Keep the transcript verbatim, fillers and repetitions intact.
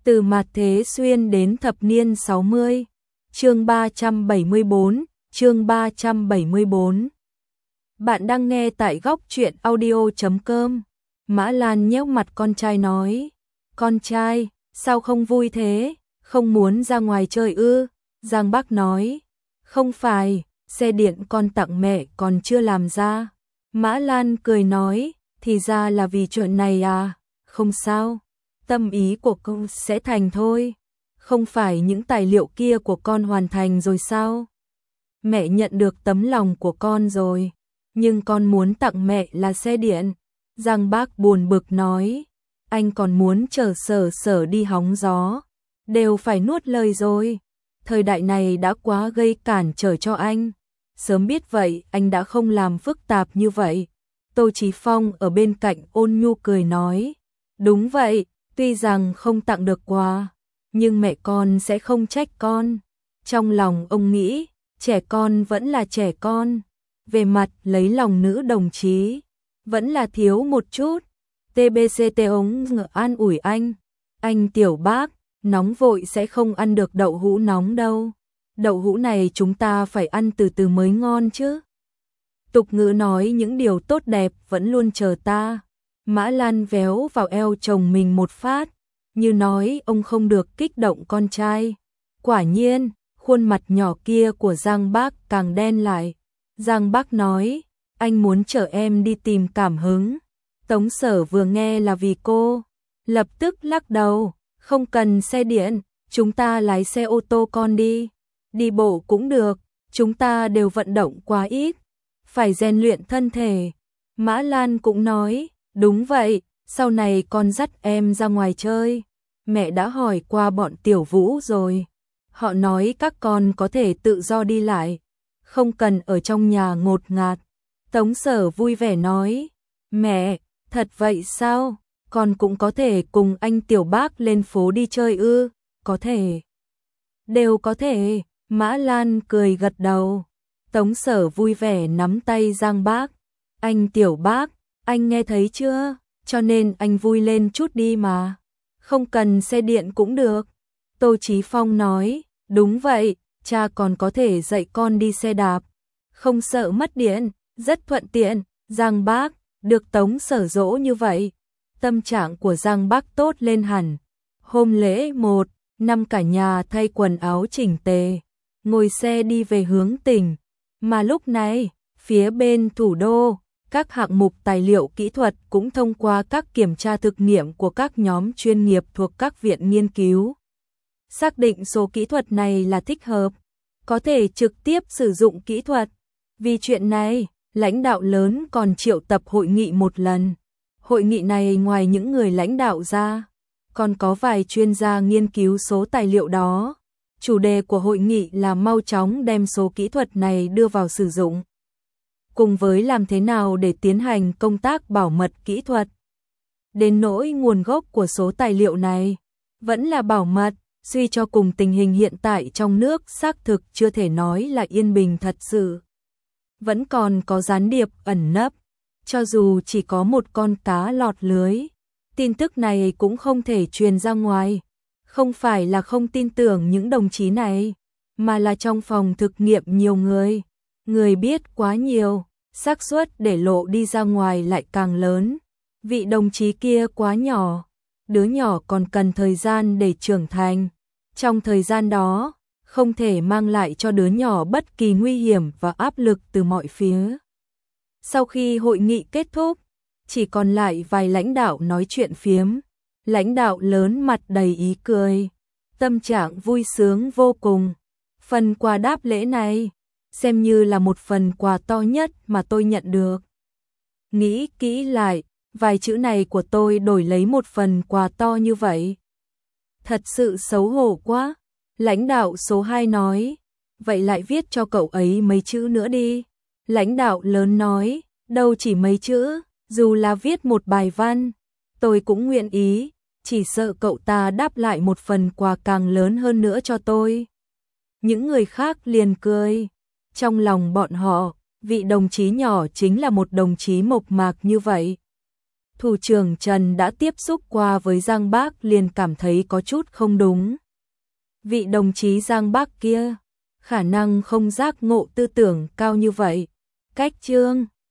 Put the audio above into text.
Từ Mạt Thế Xuyên đến thập niên sáu mươi. Chương ba trăm bảy mươi bốn, chương ba trăm bảy mươi bốn. Bạn đang nghe tại góc truyện audio chấm com. Mã Lan nhéo mặt con trai nói, con trai, sao không vui thế, không muốn ra ngoài chơi ư? Giang Bác nói, không phải, xe điện con tặng mẹ còn chưa làm ra. Mã Lan cười nói, thì ra là vì chuyện này à, không sao, tâm ý của con sẽ thành thôi. Không phải những tài liệu kia của con hoàn thành rồi sao? Mẹ nhận được tấm lòng của con rồi, nhưng con muốn tặng mẹ là xe điện. Giang Bác buồn bực nói, anh còn muốn chờ Sở Sở đi hóng gió, đều phải nuốt lời rồi. Thời đại này đã quá gây cản trở cho anh. Sớm biết vậy anh đã không làm phức tạp như vậy. Tô Chí Phong ở bên cạnh ôn nhu cười nói, đúng vậy, tuy rằng không tặng được quà, nhưng mẹ con sẽ không trách con. Trong lòng ông nghĩ, trẻ con vẫn là trẻ con, về mặt lấy lòng nữ đồng chí, vẫn là thiếu một chút. tê bê xê tê ống ngựa an ủi anh, anh Tiểu Bác, nóng vội sẽ không ăn được đậu hũ nóng đâu. Đậu hũ này chúng ta phải ăn từ từ mới ngon chứ. Tục ngữ nói những điều tốt đẹp vẫn luôn chờ ta. Mã Lan véo vào eo chồng mình một phát, như nói ông không được kích động con trai. Quả nhiên, khuôn mặt nhỏ kia của Giang Bác càng đen lại. Giang Bác nói, anh muốn chở em đi tìm cảm hứng. Tống Sở vừa nghe là vì cô, lập tức lắc đầu, không cần xe điện, chúng ta lái xe ô tô con đi. Đi bộ cũng được, chúng ta đều vận động quá ít, phải rèn luyện thân thể. Mã Lan cũng nói, đúng vậy, sau này con dắt em ra ngoài chơi. Mẹ đã hỏi qua bọn Tiểu Vũ rồi, họ nói các con có thể tự do đi lại, không cần ở trong nhà ngột ngạt. Tống Sở vui vẻ nói, mẹ, thật vậy sao? Con cũng có thể cùng anh Tiểu Bác lên phố đi chơi ư? Có thể. Đều có thể. Mã Lan cười gật đầu. Tống Sở vui vẻ nắm tay Giang Bác. Anh Tiểu Bác, anh nghe thấy chưa? Cho nên anh vui lên chút đi mà. Không cần xe điện cũng được. Tô Chí Phong nói, đúng vậy, cha còn có thể dạy con đi xe đạp. Không sợ mất điện, rất thuận tiện. Giang Bác, được Tống Sở dỗ như vậy, tâm trạng của Giang Bác tốt lên hẳn. Hôm lễ một, năm cả nhà thay quần áo chỉnh tề, ngồi xe đi về hướng tỉnh. Mà lúc này, phía bên thủ đô, các hạng mục tài liệu kỹ thuật cũng thông qua các kiểm tra thực nghiệm của các nhóm chuyên nghiệp thuộc các viện nghiên cứu. Xác định số kỹ thuật này là thích hợp, có thể trực tiếp sử dụng kỹ thuật. Vì chuyện này, lãnh đạo lớn còn triệu tập hội nghị một lần. Hội nghị này ngoài những người lãnh đạo ra, còn có vài chuyên gia nghiên cứu số tài liệu đó. Chủ đề của hội nghị là mau chóng đem số kỹ thuật này đưa vào sử dụng, cùng với làm thế nào để tiến hành công tác bảo mật kỹ thuật. Đến nỗi nguồn gốc của số tài liệu này, vẫn là bảo mật, suy cho cùng tình hình hiện tại trong nước xác thực chưa thể nói là yên bình thật sự. Vẫn còn có gián điệp ẩn nấp, cho dù chỉ có một con cá lọt lưới, tin tức này cũng không thể truyền ra ngoài. Không phải là không tin tưởng những đồng chí này, mà là trong phòng thực nghiệm nhiều người, người biết quá nhiều, xác suất để lộ đi ra ngoài lại càng lớn. Vị đồng chí kia quá nhỏ, đứa nhỏ còn cần thời gian để trưởng thành. Trong thời gian đó, không thể mang lại cho đứa nhỏ bất kỳ nguy hiểm và áp lực từ mọi phía. Sau khi hội nghị kết thúc, chỉ còn lại vài lãnh đạo nói chuyện phiếm. Lãnh đạo lớn mặt đầy ý cười, tâm trạng vui sướng vô cùng. Phần quà đáp lễ này, xem như là một phần quà to nhất mà tôi nhận được. Nghĩ kỹ lại, vài chữ này của tôi đổi lấy một phần quà to như vậy. Thật sự xấu hổ quá. Lãnh đạo số hai nói, vậy lại viết cho cậu ấy mấy chữ nữa đi. Lãnh đạo lớn nói, đâu chỉ mấy chữ, dù là viết một bài văn, tôi cũng nguyện ý, chỉ sợ cậu ta đáp lại một phần quà càng lớn hơn nữa cho tôi. Những người khác liền cười, trong lòng bọn họ, vị đồng chí nhỏ chính là một đồng chí mộc mạc như vậy. Thủ trưởng Trần đã tiếp xúc qua với Giang Bác liền cảm thấy có chút không đúng. Vị đồng chí Giang Bác kia, khả năng không giác ngộ tư tưởng cao như vậy. Cách Trương